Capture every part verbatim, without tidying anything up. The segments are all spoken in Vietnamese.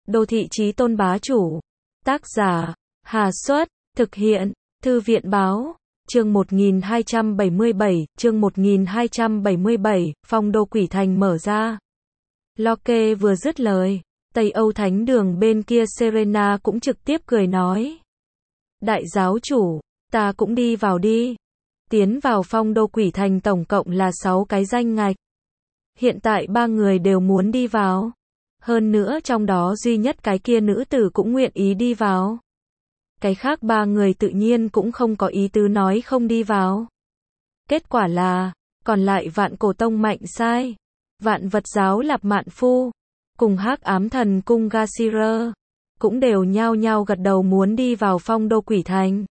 Đô thị chí tôn bá chủ. Tác giả, Hà Xuất, thực hiện, Thư viện báo. Chương một nghìn hai trăm bảy mươi bảy, chương một nghìn hai trăm bảy mươi bảy, phong đô quỷ thành mở ra. Locke vừa dứt lời, Tây Âu Thánh đường bên kia Serena cũng trực tiếp cười nói. Đại giáo chủ, ta cũng đi vào đi. Tiến vào phong đô quỷ thành tổng cộng là sáu cái danh ngạch. Hiện tại ba người đều muốn đi vào. Hơn nữa trong đó duy nhất cái kia nữ tử cũng nguyện ý đi vào. Cái khác ba người tự nhiên cũng không có ý tứ nói không đi vào. Kết quả là, còn lại Vạn Cổ Tông Mạnh Sai, Vạn Vật Giáo Lạp Mạn Phu, cùng Hắc Ám Thần Cung Gasir, cũng đều nhao nhao gật đầu muốn đi vào phong đô quỷ thành.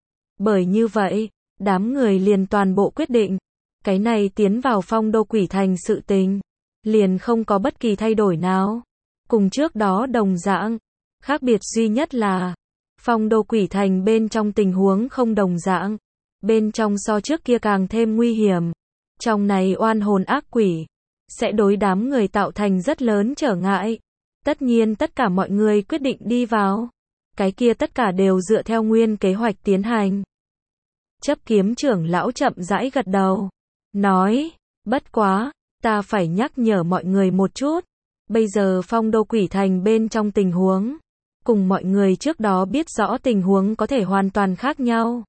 Bởi như vậy, đám người liền toàn bộ quyết định, cái này tiến vào phong đô quỷ thành sự tình, liền không có bất kỳ thay đổi nào. Cùng trước đó đồng dạng, khác biệt duy nhất là, phong đô quỷ thành bên trong tình huống không đồng dạng, bên trong so trước kia càng thêm nguy hiểm. Trong này oan hồn ác quỷ, sẽ đối đám người tạo thành rất lớn trở ngại. Tất nhiên tất cả mọi người quyết định đi vào. Cái kia tất cả đều dựa theo nguyên kế hoạch tiến hành. Chấp kiếm trưởng lão chậm rãi gật đầu. Nói, bất quá, ta phải nhắc nhở mọi người một chút. Bây giờ phong đô quỷ thành bên trong tình huống, cùng mọi người trước đó biết rõ tình huống có thể hoàn toàn khác nhau.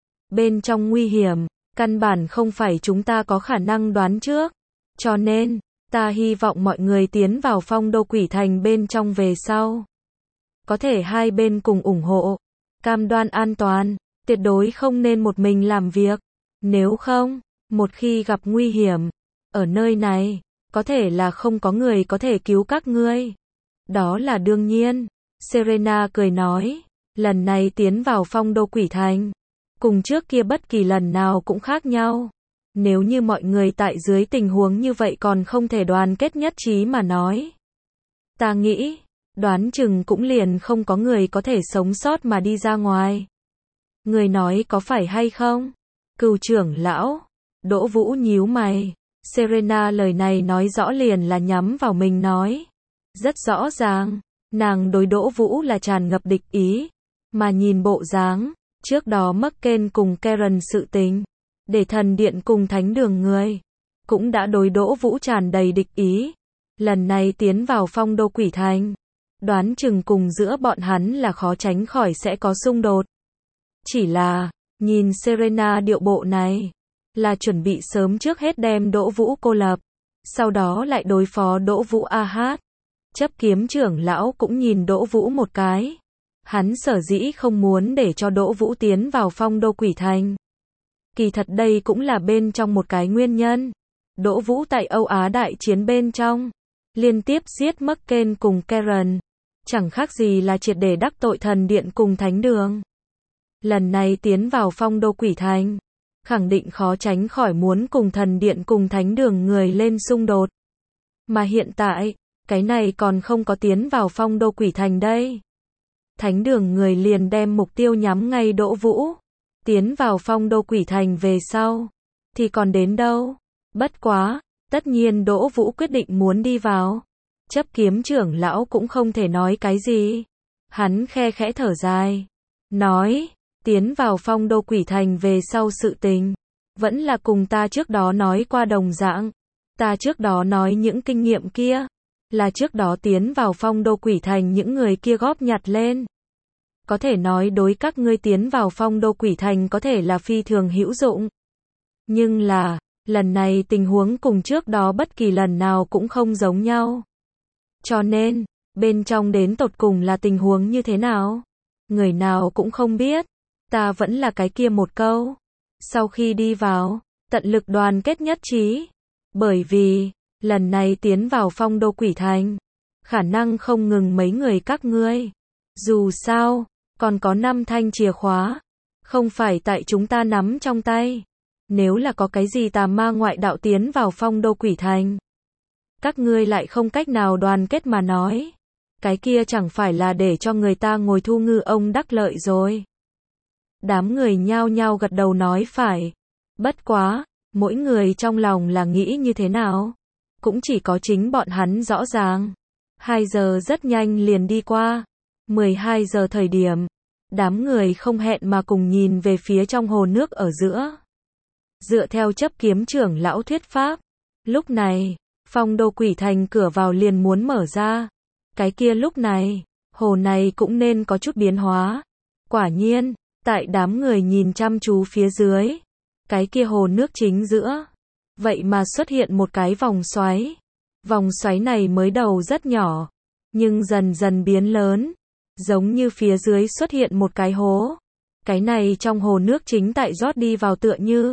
Bên trong nguy hiểm, căn bản không phải chúng ta có khả năng đoán trước. Cho nên, ta hy vọng mọi người tiến vào phong đô quỷ thành bên trong về sau. Có thể hai bên cùng ủng hộ, cam đoan an toàn, tuyệt đối không nên một mình làm việc. Nếu không, một khi gặp nguy hiểm, ở nơi này, có thể là không có người có thể cứu các ngươi. Đó là đương nhiên. Serena cười nói, lần này tiến vào phong đô quỷ thành, cùng trước kia bất kỳ lần nào cũng khác nhau. Nếu như mọi người tại dưới tình huống như vậy còn không thể đoàn kết nhất trí mà nói. Ta nghĩ, đoán chừng cũng liền không có người có thể sống sót mà đi ra ngoài. Người nói có phải hay không? Cừu trưởng lão, Đỗ Vũ nhíu mày. Serena lời này nói rõ liền là nhắm vào mình nói. Rất rõ ràng, nàng đối Đỗ Vũ là tràn ngập địch ý. Mà nhìn bộ dáng, trước đó Merkel cùng Karen sự tình, để thần điện cùng thánh đường người, cũng đã đối Đỗ Vũ tràn đầy địch ý. Lần này tiến vào phong đô quỷ thành, đoán chừng cùng giữa bọn hắn là khó tránh khỏi sẽ có xung đột. Chỉ là, nhìn Serena điệu bộ này, là chuẩn bị sớm trước hết đem Đỗ Vũ cô lập, sau đó lại đối phó Đỗ Vũ a hát. Chấp kiếm trưởng lão cũng nhìn Đỗ Vũ một cái. Hắn sở dĩ không muốn để cho Đỗ Vũ tiến vào phong đô quỷ thành. Kỳ thật đây cũng là bên trong một cái nguyên nhân. Đỗ Vũ tại Âu Á đại chiến bên trong, liên tiếp giết Merkel cùng Karen, chẳng khác gì là triệt để đắc tội thần điện cùng thánh đường. Lần này tiến vào phong đô quỷ thành, khẳng định khó tránh khỏi muốn cùng thần điện cùng thánh đường người lên xung đột. Mà hiện tại, cái này còn không có tiến vào phong đô quỷ thành đây. Thánh đường người liền đem mục tiêu nhắm ngay Đỗ Vũ. Tiến vào phong đô quỷ thành về sau, thì còn đến đâu. Bất quá, tất nhiên Đỗ Vũ quyết định muốn đi vào. Chấp kiếm trưởng lão cũng không thể nói cái gì. Hắn khe khẽ thở dài. Nói, tiến vào phong đô quỷ thành về sau sự tình, vẫn là cùng ta trước đó nói qua đồng dạng. Ta trước đó nói những kinh nghiệm kia, là trước đó tiến vào phong đô quỷ thành những người kia góp nhặt lên. Có thể nói đối các ngươi tiến vào phong đô quỷ thành có thể là phi thường hữu dụng. Nhưng là, lần này tình huống cùng trước đó bất kỳ lần nào cũng không giống nhau. Cho nên, bên trong đến tột cùng là tình huống như thế nào? Người nào cũng không biết. Ta vẫn là cái kia một câu. Sau khi đi vào, tận lực đoàn kết nhất trí. Bởi vì, lần này tiến vào phong đô quỷ thành, khả năng không ngừng mấy người các ngươi. Dù sao, còn có năm thanh chìa khóa, không phải tại chúng ta nắm trong tay. Nếu là có cái gì tà ma ngoại đạo tiến vào phong đô quỷ thành, các ngươi lại không cách nào đoàn kết mà nói, cái kia chẳng phải là để cho người ta ngồi thu ngư ông đắc lợi rồi. Đám người nhao nhao gật đầu nói phải. Bất quá, mỗi người trong lòng là nghĩ như thế nào, cũng chỉ có chính bọn hắn rõ ràng. hai giờ rất nhanh liền đi qua. mười hai giờ thời điểm, đám người không hẹn mà cùng nhìn về phía trong hồ nước ở giữa. Dựa theo chấp kiếm trưởng lão thuyết pháp, lúc này, phong đô quỷ thành cửa vào liền muốn mở ra. Cái kia lúc này, hồ này cũng nên có chút biến hóa. Quả nhiên, tại đám người nhìn chăm chú phía dưới, cái kia hồ nước chính giữa, vậy mà xuất hiện một cái vòng xoáy. Vòng xoáy này mới đầu rất nhỏ, nhưng dần dần biến lớn, giống như phía dưới xuất hiện một cái hố. Cái này trong hồ nước chính tại rót đi vào tựa như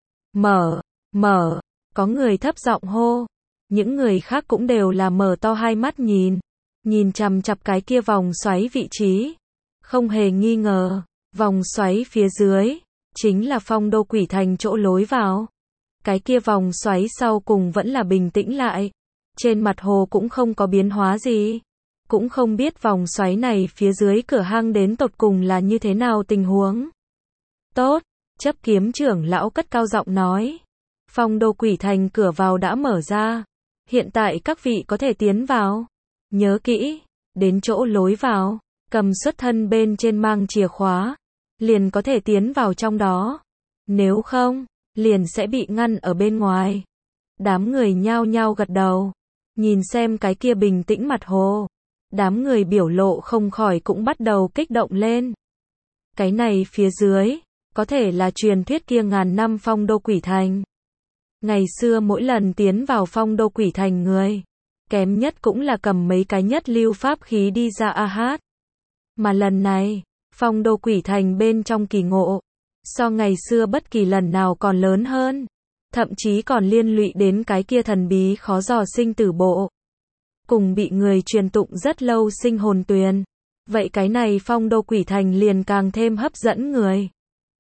mở, mở, có người thấp giọng hô. Những người khác cũng đều là mở to hai mắt nhìn, nhìn chằm chằm cái kia vòng xoáy vị trí. Không hề nghi ngờ, vòng xoáy phía dưới, chính là phong đô quỷ thành chỗ lối vào. Cái kia vòng xoáy sau cùng vẫn là bình tĩnh lại. Trên mặt hồ cũng không có biến hóa gì. Cũng không biết vòng xoáy này phía dưới cửa hang đến tột cùng là như thế nào tình huống. Tốt, chấp kiếm trưởng lão cất cao giọng nói. Phong đô quỷ thành cửa vào đã mở ra. Hiện tại các vị có thể tiến vào. Nhớ kỹ, đến chỗ lối vào, cầm xuất thân bên trên mang chìa khóa, liền có thể tiến vào trong đó. Nếu không, liền sẽ bị ngăn ở bên ngoài. Đám người nhao nhao gật đầu, nhìn xem cái kia bình tĩnh mặt hồ. Đám người biểu lộ không khỏi cũng bắt đầu kích động lên. Cái này phía dưới, có thể là truyền thuyết kia ngàn năm phong đô quỷ thành. Ngày xưa mỗi lần tiến vào phong đô quỷ thành người, kém nhất cũng là cầm mấy cái nhất lưu pháp khí đi ra a hát. Mà lần này, phong đô quỷ thành bên trong kỳ ngộ, so ngày xưa bất kỳ lần nào còn lớn hơn. Thậm chí còn liên lụy đến cái kia thần bí khó dò sinh tử bộ. Cùng bị người truyền tụng rất lâu sinh hồn tuyền. Vậy cái này phong đô quỷ thành liền càng thêm hấp dẫn người.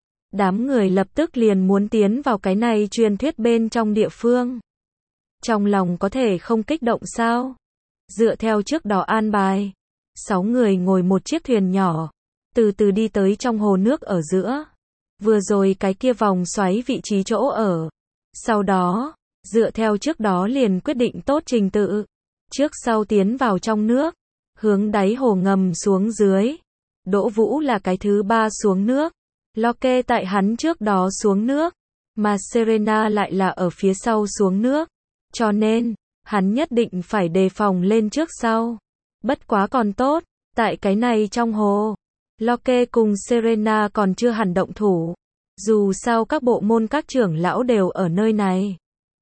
Đám người lập tức liền muốn tiến vào cái này truyền thuyết bên trong địa phương. Trong lòng có thể không kích động sao? Dựa theo trước đó an bài, sáu người ngồi một chiếc thuyền nhỏ, từ từ đi tới trong hồ nước ở giữa. Vừa rồi cái kia vòng xoáy vị trí chỗ ở. Sau đó, dựa theo trước đó liền quyết định tốt trình tự. Trước sau tiến vào trong nước, hướng đáy hồ ngầm xuống dưới. Đỗ Vũ là cái thứ ba xuống nước. Locke tại hắn trước đó xuống nước, mà Serena lại là ở phía sau xuống nước. Cho nên, hắn nhất định phải đề phòng lên trước sau. Bất quá còn tốt, tại cái này trong hồ, Locke cùng Serena còn chưa hẳn động thủ. Dù sao các bộ môn các trưởng lão đều ở nơi này.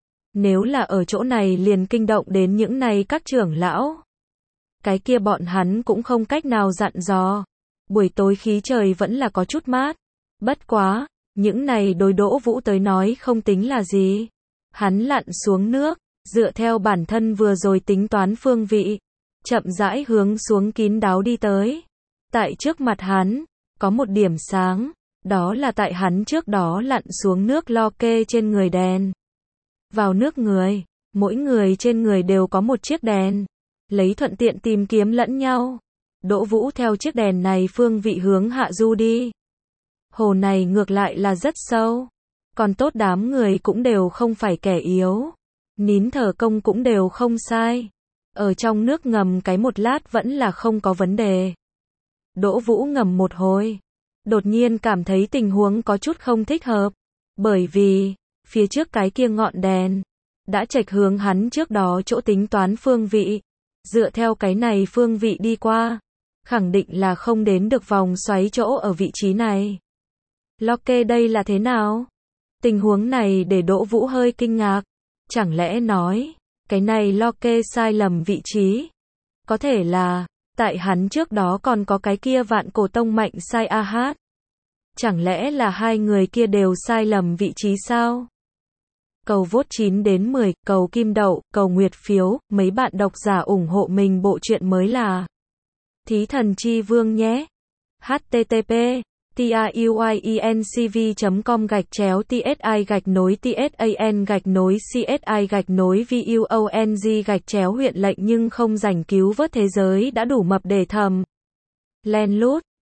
Nếu là ở chỗ này liền kinh động đến những này các trưởng lão. Cái kia bọn hắn cũng không cách nào dặn dò. Buổi tối khí trời vẫn là có chút mát. Bất quá, những này đối Đỗ Vũ tới nói không tính là gì. Hắn lặn xuống nước, dựa theo bản thân vừa rồi tính toán phương vị, chậm rãi hướng xuống kín đáo đi tới. Tại trước mặt hắn, có một điểm sáng, đó là tại hắn trước đó lặn xuống nước Locke trên người đèn. Vào nước người, mỗi người trên người đều có một chiếc đèn, lấy thuận tiện tìm kiếm lẫn nhau. Đỗ Vũ theo chiếc đèn này phương vị hướng hạ du đi. Hồ này ngược lại là rất sâu, còn tốt đám người cũng đều không phải kẻ yếu. Nín thở công cũng đều không sai. Ở trong nước ngầm cái một lát vẫn là không có vấn đề. Đỗ Vũ ngầm một hồi, đột nhiên cảm thấy tình huống có chút không thích hợp. Bởi vì, phía trước cái kia ngọn đèn, đã chệch hướng hắn trước đó chỗ tính toán phương vị. Dựa theo cái này phương vị đi qua, khẳng định là không đến được vòng xoáy chỗ ở vị trí này. Locke đây là thế nào? Tình huống này để Đỗ Vũ hơi kinh ngạc. Chẳng lẽ nói, cái này Locke sai lầm vị trí? Có thể là, tại hắn trước đó còn có cái kia vạn cổ tông mạnh sai a hát. Chẳng lẽ là hai người kia đều sai lầm vị trí sao? Cầu vote chín đến mười, cầu kim đậu, cầu nguyệt phiếu, mấy bạn độc giả ủng hộ mình bộ truyện mới là Thí Thần Chi Vương nhé. http truyencv chấm com gạch chéo tsi gạch nối tsan gạch nối csi gạch nối vung gạch chéo huyện lệnh nhưng không giành cứu vớt thế giới đã đủ mập để thầm. Len lút